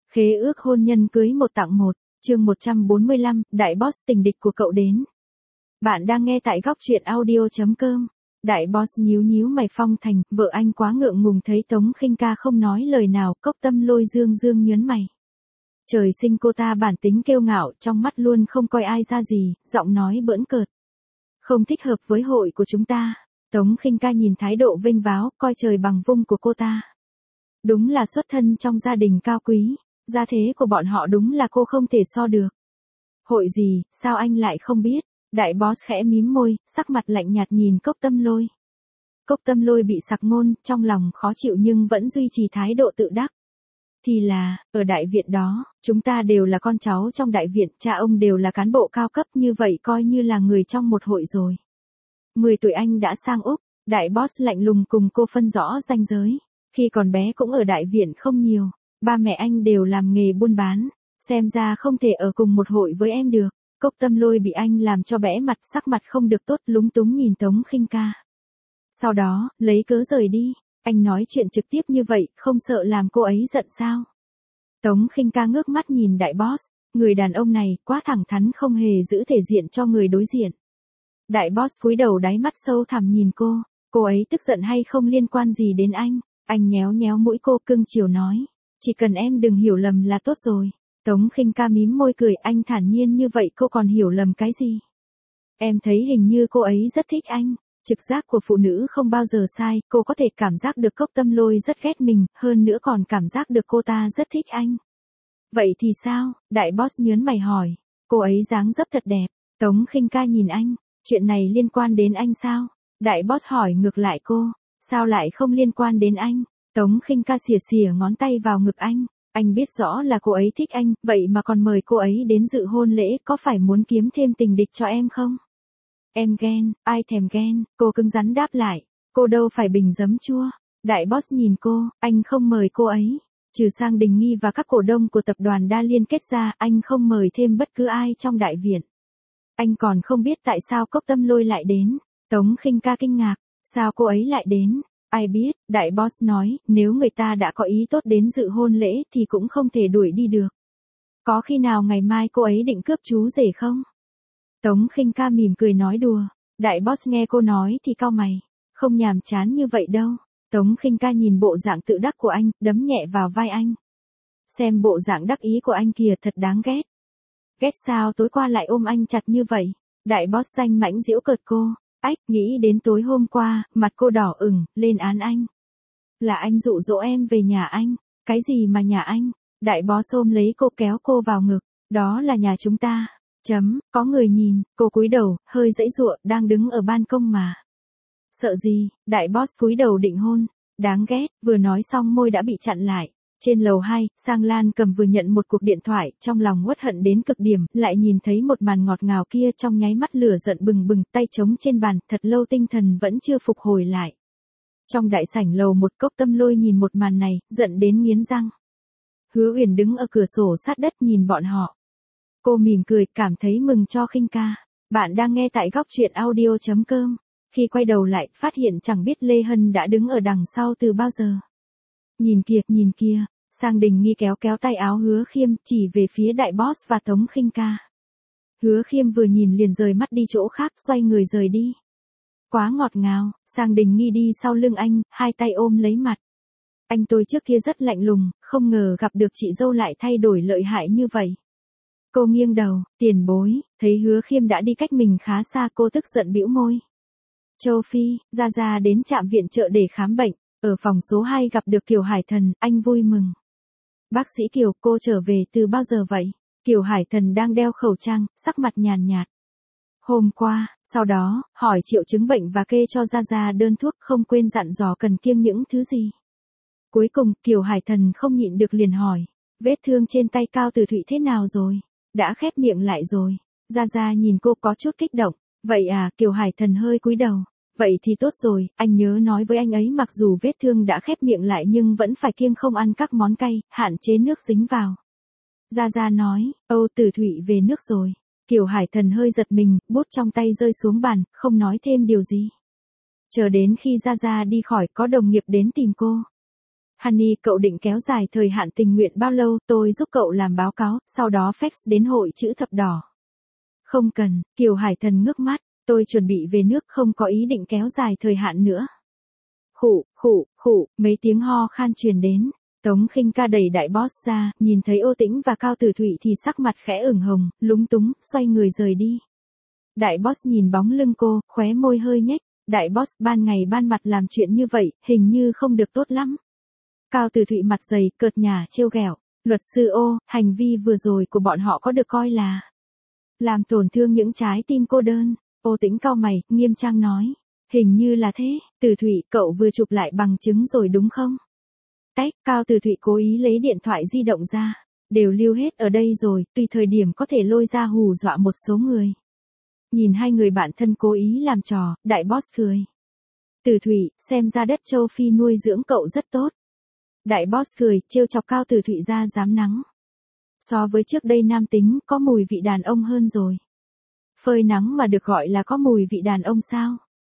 Khế ước hôn nhân cưới một tặng một, chương 145, đại boss tình địch của cậu đến. Bạn đang nghe tại góc truyện audio.com. Đại boss nhíu nhíu mày Phong Thành, vợ anh quá ngượng ngùng thấy Tống Khinh Ca không nói lời nào, Cốc Tâm Lôi dương dương nhớn mày. Trời sinh cô ta bản tính kiêu ngạo, trong mắt luôn không coi ai ra gì, giọng nói bỡn cợt. Không thích hợp với hội của chúng ta. Tống Khinh Ca nhìn thái độ vênh váo, coi trời bằng vung của cô ta. Đúng là xuất thân trong gia đình cao quý. Gia thế của bọn họ đúng là cô không thể so được. Hội gì, sao anh lại không biết? Đại boss khẽ mím môi, sắc mặt lạnh nhạt nhìn Cốc Tâm Lôi. Cốc Tâm Lôi bị sặc ngôn, trong lòng khó chịu nhưng vẫn duy trì thái độ tự đắc. Thì là, ở đại viện đó, chúng ta đều là con cháu trong đại viện, cha ông đều là cán bộ cao cấp như vậy coi như là người trong một hội rồi. 10 tuổi anh đã sang Úc, đại boss lạnh lùng cùng cô phân rõ ranh giới. Khi còn bé cũng ở đại viện không nhiều. Ba mẹ anh đều làm nghề buôn bán, xem ra không thể ở cùng một hội với em được. Cốc Tâm Lôi bị anh làm cho bẽ mặt, sắc mặt không được tốt, lúng túng nhìn Tống Khinh Ca. Sau đó, lấy cớ rời đi. Anh nói chuyện trực tiếp như vậy, không sợ làm cô ấy giận sao? Tống Khinh Ca ngước mắt nhìn đại boss, người đàn ông này quá thẳng thắn, không hề giữ thể diện cho người đối diện. Đại boss cúi đầu đáy mắt sâu thẳm nhìn cô ấy tức giận hay không liên quan gì đến anh. Anh nhéo nhéo mũi cô, cưng chiều nói. Chỉ cần em đừng hiểu lầm là tốt rồi. Tống Khinh Ca mím môi cười, anh thản nhiên như vậy cô còn hiểu lầm cái gì? Em thấy hình như cô ấy rất thích anh. Trực giác của phụ nữ không bao giờ sai, cô có thể cảm giác được Cốc Tâm Lôi rất ghét mình, hơn nữa còn cảm giác được cô ta rất thích anh. Vậy thì sao? Đại boss nhớn mày hỏi. Cô ấy dáng dấp thật đẹp. Tống Khinh Ca nhìn anh. Chuyện này liên quan đến anh sao? Đại boss hỏi ngược lại cô. Sao lại không liên quan đến anh? Tống Khinh Ca xìa xìa ngón tay vào ngực anh. Anh biết rõ là cô ấy thích anh, vậy mà còn mời cô ấy đến dự hôn lễ, có phải muốn kiếm thêm tình địch cho em không? Em ghen, ai thèm ghen, cô cứng rắn đáp lại. Cô đâu phải bình giấm chua. Đại boss nhìn cô, anh không mời cô ấy. Trừ Sang Đình Nghi và các cổ đông của tập đoàn Đa Liên kết ra, anh không mời thêm bất cứ ai trong đại viện. Anh còn không biết tại sao Cốc Tâm Lôi lại đến. Tống Khinh Ca kinh ngạc, sao cô ấy lại đến? Ai biết, đại boss nói, nếu người ta đã có ý tốt đến dự hôn lễ thì cũng không thể đuổi đi được. Có khi nào ngày mai cô ấy định cướp chú rể không? Tống Khinh Ca mỉm cười nói đùa. Đại boss nghe cô nói thì cau mày. Không nhàm chán như vậy đâu. Tống Khinh Ca nhìn bộ dạng tự đắc của anh, đấm nhẹ vào vai anh. Xem bộ dạng đắc ý của anh kìa, thật đáng ghét. Ghét sao tối qua lại ôm anh chặt như vậy? Đại boss danh mãnh giễu cợt cô. Ách, nghĩ đến tối hôm qua, mặt cô đỏ ửng, lên án anh. Là anh dụ dỗ em về nhà anh. Cái gì mà nhà anh? Đại boss ôm lấy cô kéo cô vào ngực. Đó là nhà chúng ta. Có người nhìn, cô cúi đầu, hơi giãy giụa, đang đứng ở ban công mà. Sợ gì? Đại boss cúi đầu định hôn. Đáng ghét, vừa nói xong môi đã bị chặn lại. Trên lầu 2, Sang Lan Cầm vừa nhận một cuộc điện thoại, trong lòng uất hận đến cực điểm, lại nhìn thấy một màn ngọt ngào kia, trong nháy mắt lửa giận bừng bừng, tay trống trên bàn, thật lâu tinh thần vẫn chưa phục hồi lại. Trong đại sảnh lầu một, Cốc Tâm Lôi nhìn một màn này, giận đến nghiến răng. Hứa Uyển đứng ở cửa sổ sát đất nhìn bọn họ. Cô mỉm cười, cảm thấy mừng cho Khinh Ca. Bạn đang nghe tại góc truyện audio.com. Khi quay đầu lại, phát hiện chẳng biết Lê Hân đã đứng ở đằng sau từ bao giờ. Nhìn kìa, Sang Đình Nghi kéo kéo tay áo Hứa Khiêm, chỉ về phía đại boss và Tống Khinh Ca. Hứa Khiêm vừa nhìn liền rời mắt đi chỗ khác, xoay người rời đi. Quá ngọt ngào. Sang Đình Nghi đi sau lưng anh, hai tay ôm lấy mặt. Anh tôi trước kia rất lạnh lùng, không ngờ gặp được chị dâu lại thay đổi lợi hại như vậy. Cô nghiêng đầu, tiền bối, thấy Hứa Khiêm đã đi cách mình khá xa, cô tức giận bĩu môi. Châu Phi, Gia đến trạm viện trợ để khám bệnh, ở phòng số 2 gặp được Kiều Hải Thần, anh vui mừng. Bác sĩ Kiều, cô trở về từ bao giờ vậy? Kiều Hải Thần đang đeo khẩu trang, sắc mặt nhàn nhạt. Hôm qua, sau đó, hỏi triệu chứng bệnh và kê cho Gia đơn thuốc, không quên dặn dò cần kiêng những thứ gì. Cuối cùng, Kiều Hải Thần không nhịn được liền hỏi, vết thương trên tay Cao Tử Thụy thế nào rồi? Đã khép miệng lại rồi. Gia nhìn cô có chút kích động. Vậy à, Kiều Hải Thần hơi cúi đầu. Vậy thì tốt rồi, anh nhớ nói với anh ấy mặc dù vết thương đã khép miệng lại nhưng vẫn phải kiêng không ăn các món cay, hạn chế nước dính vào. Gia nói, Âu Tử Thụy về nước rồi. Kiều Hải Thần hơi giật mình, bút trong tay rơi xuống bàn, không nói thêm điều gì. Chờ đến khi Gia đi khỏi, có đồng nghiệp đến tìm cô. Honey, cậu định kéo dài thời hạn tình nguyện bao lâu, tôi giúp cậu làm báo cáo, sau đó fax đến hội chữ thập đỏ. Không cần, Kiều Hải Thần ngước mắt, tôi chuẩn bị về nước không có ý định kéo dài thời hạn nữa. Khụ, mấy tiếng ho khan truyền đến. Tống Khinh Ca đẩy đại boss ra, nhìn thấy Ô Tĩnh và Cao Tử Thụy thì sắc mặt khẽ ửng hồng, lúng túng, xoay người rời đi. Đại boss nhìn bóng lưng cô, khóe môi hơi nhếch. Đại boss ban ngày ban mặt làm chuyện như vậy, hình như không được tốt lắm. Cao Tử Thụy mặt dày, cợt nhả trêu ghẹo. Luật sư Ô, hành vi vừa rồi của bọn họ có được coi là làm tổn thương những trái tim cô đơn. Ô Tĩnh cau mày, nghiêm trang nói. Hình như là thế, Tử Thụy, cậu vừa chụp lại bằng chứng rồi đúng không? Tách, Cao Tử Thụy cố ý lấy điện thoại di động ra. Đều lưu hết ở đây rồi, tùy thời điểm có thể lôi ra hù dọa một số người. Nhìn hai người bạn thân cố ý làm trò, đại boss cười. Tử Thụy, xem ra đất châu Phi nuôi dưỡng cậu rất tốt. Đại boss cười, trêu chọc Cao Tử Thụy ra dám nắng. So với trước đây nam tính, có mùi vị đàn ông hơn rồi. Phơi nắng mà được gọi là có mùi vị đàn ông sao?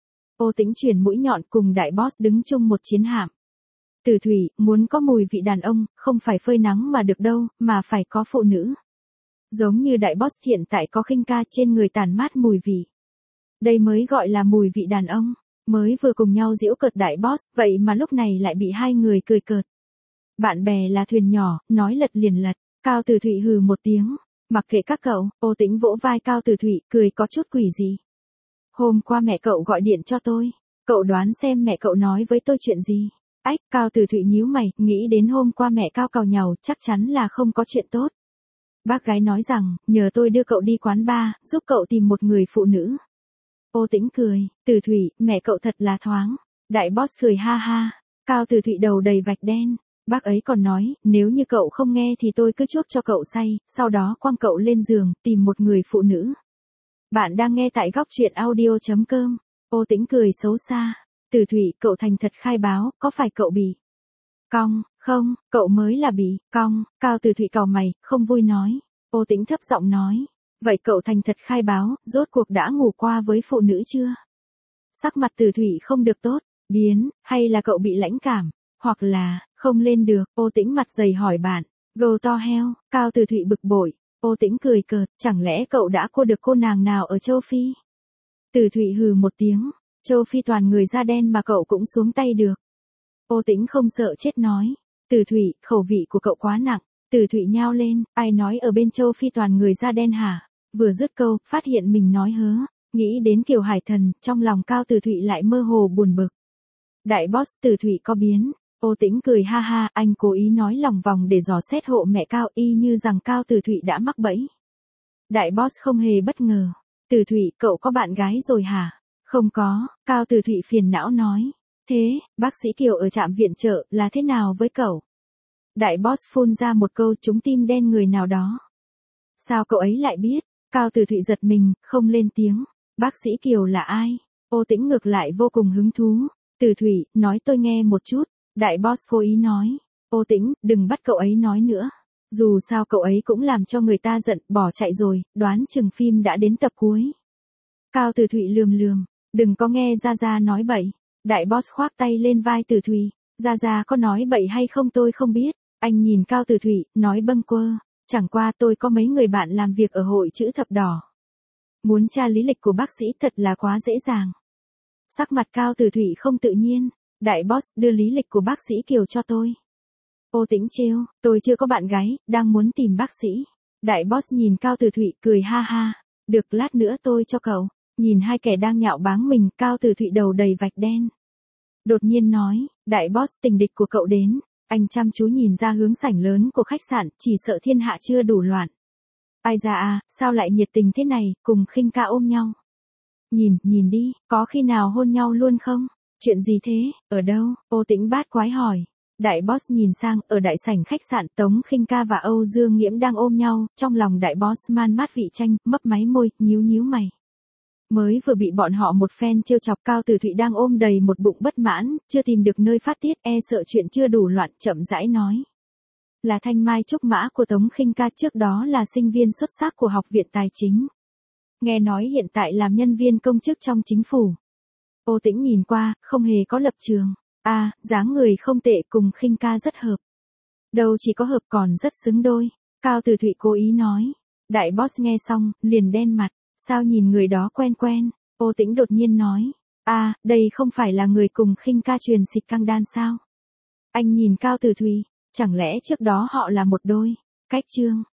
Ô Tĩnh chuyển mũi nhọn cùng đại boss đứng chung một chiến hạm. Tử Thụy, muốn có mùi vị đàn ông, không phải phơi nắng mà được đâu, mà phải có phụ nữ. Giống như đại boss hiện tại có Khinh Ca trên người tản mát mùi vị. Đây mới gọi là mùi vị đàn ông. Mới vừa cùng nhau giễu cợt đại boss, vậy mà lúc này lại bị hai người cười cợt. Bạn bè là thuyền nhỏ, nói lật liền lật. Cao Tử Thụy hừ một tiếng. Mặc kệ các cậu, Ô Tĩnh vỗ vai Cao Tử Thụy, cười có chút quỷ gì. Hôm qua mẹ cậu gọi điện cho tôi. Cậu đoán xem mẹ cậu nói với tôi chuyện gì. Ách, Cao Tử Thụy nhíu mày, nghĩ đến hôm qua mẹ Cao càu nhàu, chắc chắn là không có chuyện tốt. Bác gái nói rằng, nhờ tôi đưa cậu đi quán bar, giúp cậu tìm một người phụ nữ. Ô Tĩnh cười, Tử Thụy, mẹ cậu thật là thoáng. Đại boss cười ha ha. Cao Tử Thụy đầu đầy vạch đen. Bác ấy còn nói, nếu như cậu không nghe thì tôi cứ chuốc cho cậu say, sau đó quăng cậu lên giường, tìm một người phụ nữ. Bạn đang nghe tại góc truyện audio.com. Ô Tĩnh cười xấu xa. Tử Thụy, cậu thành thật khai báo, có phải cậu bị cong? Không, cậu mới là bị cong. Cao Tử Thụy cau mày, không vui nói. Ô Tĩnh thấp giọng nói. Vậy cậu thành thật khai báo, rốt cuộc đã ngủ qua với phụ nữ chưa? Sắc mặt Tử Thụy không được tốt, biến, hay là cậu bị lãnh cảm, hoặc là, không lên được. Ô Tĩnh mặt dày hỏi bạn. Go to hell, Cao Tử Thụy bực bội. Ô Tĩnh cười cợt, chẳng lẽ cậu đã cô được cô nàng nào ở châu Phi? Tử Thụy hừ một tiếng. Châu Phi toàn người da đen mà cậu cũng xuống tay được. Ô Tĩnh không sợ chết nói. Tử Thụy, khẩu vị của cậu quá nặng. Tử Thụy nhao lên, ai nói ở bên châu Phi toàn người da đen hả? Vừa dứt câu, phát hiện mình nói hớ. Nghĩ đến Kiều Hải Thần, trong lòng Cao Tử Thụy lại mơ hồ buồn bực. Đại boss, Tử Thụy có biến. Ô Tĩnh cười ha ha, anh cố ý nói lòng vòng để dò xét hộ mẹ Cao, y như rằng Cao Tử Thụy đã mắc bẫy. Đại boss không hề bất ngờ. Tử Thụy, cậu có bạn gái rồi hả? Không có, Cao Tử Thụy phiền não nói. Thế, bác sĩ Kiều ở trạm viện trợ là thế nào với cậu? Đại boss phun ra một câu trúng tim đen người nào đó. Sao cậu ấy lại biết? Cao Tử Thụy giật mình, không lên tiếng. Bác sĩ Kiều là ai? Ô Tĩnh ngược lại vô cùng hứng thú. Tử Thụy, nói tôi nghe một chút. Đại boss cố ý nói. Ô Tĩnh, đừng bắt cậu ấy nói nữa. Dù sao cậu ấy cũng làm cho người ta giận, bỏ chạy rồi, đoán chừng phim đã đến tập cuối. Cao Tử Thụy lườm lườm. Đừng có nghe Gia Gia nói bậy. Đại boss khoác tay lên vai Tử Thụy. Gia Gia có nói bậy hay không tôi không biết. Anh nhìn Cao Tử Thụy, nói bâng quơ. Chẳng qua tôi có mấy người bạn làm việc ở hội chữ thập đỏ. Muốn tra lý lịch của bác sĩ thật là quá dễ dàng. Sắc mặt Cao Tử Thụy không tự nhiên. Đại boss đưa lý lịch của bác sĩ Kiều cho tôi. Ô Tĩnh trêu, tôi chưa có bạn gái, đang muốn tìm bác sĩ. Đại boss nhìn Cao Tử Thụy cười ha ha. Được, lát nữa tôi cho cậu. Nhìn hai kẻ đang nhạo báng mình, Cao Tử Thụy đầu đầy vạch đen. Đột nhiên nói, đại boss, tình địch của cậu đến. Anh chăm chú nhìn ra hướng sảnh lớn của khách sạn, chỉ sợ thiên hạ chưa đủ loạn. Ai ra à, sao lại nhiệt tình thế này, cùng Khinh Ca ôm nhau. Nhìn đi, có khi nào hôn nhau luôn không? Chuyện gì thế, ở đâu? Ô Tĩnh bát quái hỏi. Đại boss nhìn sang, ở đại sảnh khách sạn, Tống Khinh Ca và Âu Dương Nghiễm đang ôm nhau, trong lòng đại boss man mát vị chanh, mấp máy môi, nhíu mày. Mới vừa bị bọn họ một phen trêu chọc, Cao Tử Thụy đang ôm đầy một bụng bất mãn, chưa tìm được nơi phát tiết, e sợ chuyện chưa đủ loạn, chậm rãi nói. Là thanh mai trúc mã của Tống Khinh Ca, trước đó là sinh viên xuất sắc của Học viện Tài chính. Nghe nói hiện tại làm nhân viên công chức trong chính phủ. Ô Tĩnh nhìn qua, không hề có lập trường. Dáng người không tệ, cùng Khinh ca rất hợp. Đâu chỉ có hợp còn rất xứng đôi. Cao Từ Thụy cố ý nói. Đại boss nghe xong, liền đen mặt. Sao nhìn người đó quen quen? Ô Tĩnh đột nhiên nói. Đây không phải là người cùng Khinh ca truyền xịt căng đan sao? Anh nhìn Cao Từ Thụy, chẳng lẽ trước đó họ là một đôi? Cách chương